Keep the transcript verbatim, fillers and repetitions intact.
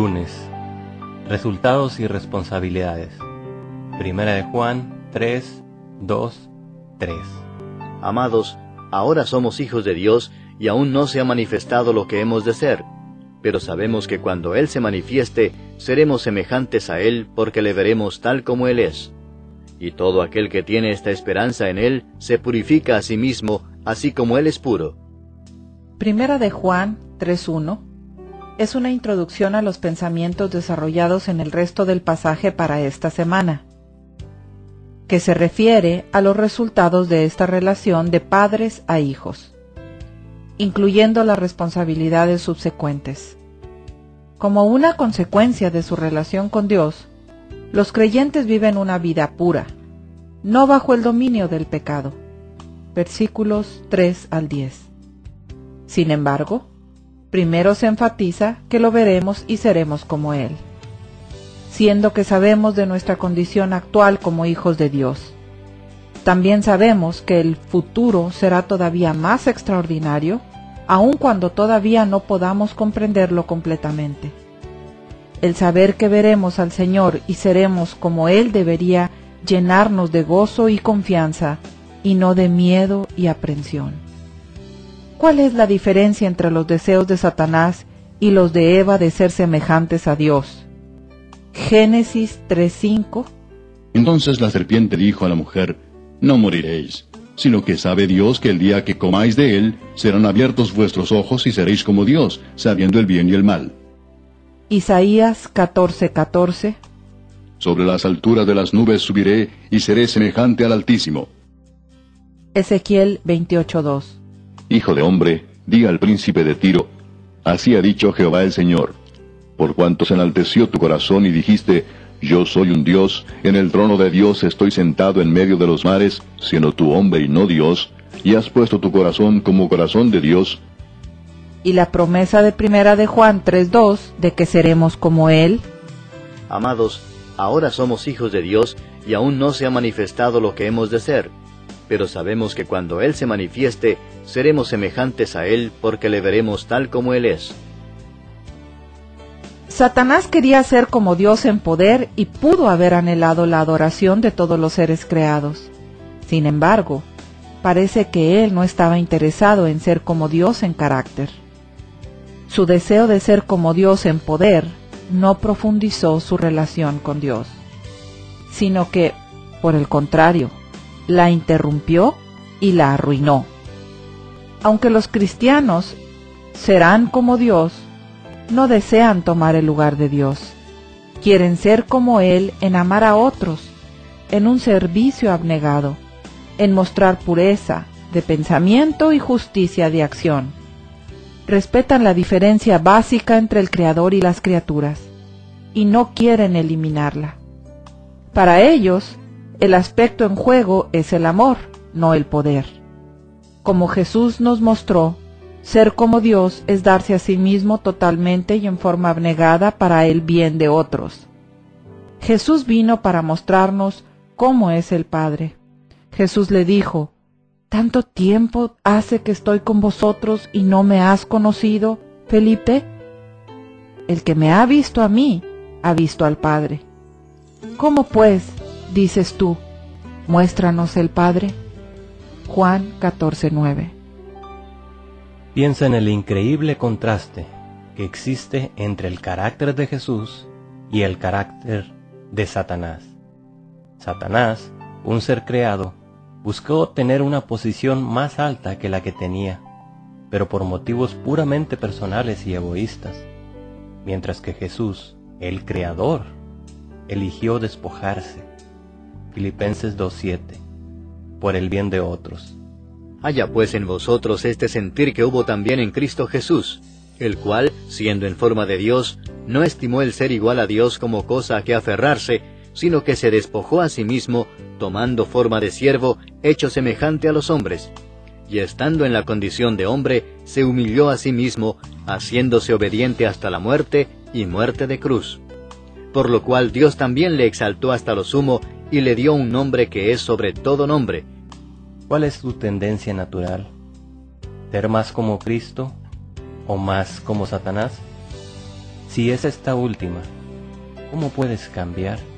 Lunes. Resultados y responsabilidades. Primera de Juan tres, dos, tres. Amados, ahora somos hijos de Dios y aún no se ha manifestado lo que hemos de ser, pero sabemos que cuando Él se manifieste, seremos semejantes a Él porque le veremos tal como Él es. Y todo aquel que tiene esta esperanza en Él se purifica a sí mismo, así como Él es puro. Primera de Juan tres uno es una introducción a los pensamientos desarrollados en el resto del pasaje para esta semana, que se refiere a los resultados de esta relación de padres a hijos, incluyendo las responsabilidades subsecuentes. Como una consecuencia de su relación con Dios, los creyentes viven una vida pura, no bajo el dominio del pecado. Versículos tres al diez. Sin embargo, primero se enfatiza que lo veremos y seremos como Él, siendo que sabemos de nuestra condición actual como hijos de Dios. También sabemos que el futuro será todavía más extraordinario, aun cuando todavía no podamos comprenderlo completamente. El saber que veremos al Señor y seremos como Él debería llenarnos de gozo y confianza, y no de miedo y aprensión. ¿Cuál es la diferencia entre los deseos de Satanás y los de Eva de ser semejantes a Dios? Génesis tres cinco. Entonces la serpiente dijo a la mujer: No moriréis, sino que sabe Dios que el día que comáis de él, serán abiertos vuestros ojos y seréis como Dios, sabiendo el bien y el mal. Isaías catorce catorce. Sobre las alturas de las nubes subiré, y seré semejante al Altísimo. Ezequiel veintiocho dos. Hijo de hombre, di al príncipe de Tiro: Así ha dicho Jehová el Señor, por cuanto se enalteció tu corazón y dijiste: Yo soy un Dios, en el trono de Dios estoy sentado en medio de los mares, siendo tú hombre y no Dios, y has puesto tu corazón como corazón de Dios. Y la promesa de Primera de Juan tres dos, de que seremos como Él. Amados, ahora somos hijos de Dios y aún no se ha manifestado lo que hemos de ser, pero sabemos que cuando Él se manifieste, seremos semejantes a Él porque le veremos tal como Él es. Satanás quería ser como Dios en poder y pudo haber anhelado la adoración de todos los seres creados. Sin embargo, parece que él no estaba interesado en ser como Dios en carácter. Su deseo de ser como Dios en poder no profundizó su relación con Dios, sino que, por el contrario, la interrumpió y la arruinó. Aunque los cristianos serán como Dios, no desean tomar el lugar de Dios. Quieren ser como Él en amar a otros, en un servicio abnegado, en mostrar pureza de pensamiento y justicia de acción. Respetan la diferencia básica entre el Creador y las criaturas, y no quieren eliminarla. Para ellos, el aspecto en juego es el amor, no el poder. Como Jesús nos mostró, ser como Dios es darse a sí mismo totalmente y en forma abnegada para el bien de otros. Jesús vino para mostrarnos cómo es el Padre. Jesús le dijo: ¿Tanto tiempo hace que estoy con vosotros y no me has conocido, Felipe? El que me ha visto a mí, ha visto al Padre. ¿Cómo pues, dices tú, muéstranos el Padre? Juan catorce nueve. Piensa en el increíble contraste que existe entre el carácter de Jesús y el carácter de Satanás. Satanás, un ser creado, buscó tener una posición más alta que la que tenía, pero por motivos puramente personales y egoístas, mientras que Jesús, el Creador, eligió despojarse. Filipenses dos siete, por el bien de otros. Haya pues en vosotros este sentir que hubo también en Cristo Jesús, el cual, siendo en forma de Dios, no estimó el ser igual a Dios como cosa a que aferrarse, sino que se despojó a sí mismo, tomando forma de siervo, hecho semejante a los hombres. Y estando en la condición de hombre, se humilló a sí mismo, haciéndose obediente hasta la muerte, y muerte de cruz. Por lo cual Dios también le exaltó hasta lo sumo, y le dio un nombre que es sobre todo nombre. ¿Cuál es tu tendencia natural? ¿Ser más como Cristo o más como Satanás? Si es esta última, ¿cómo puedes cambiar?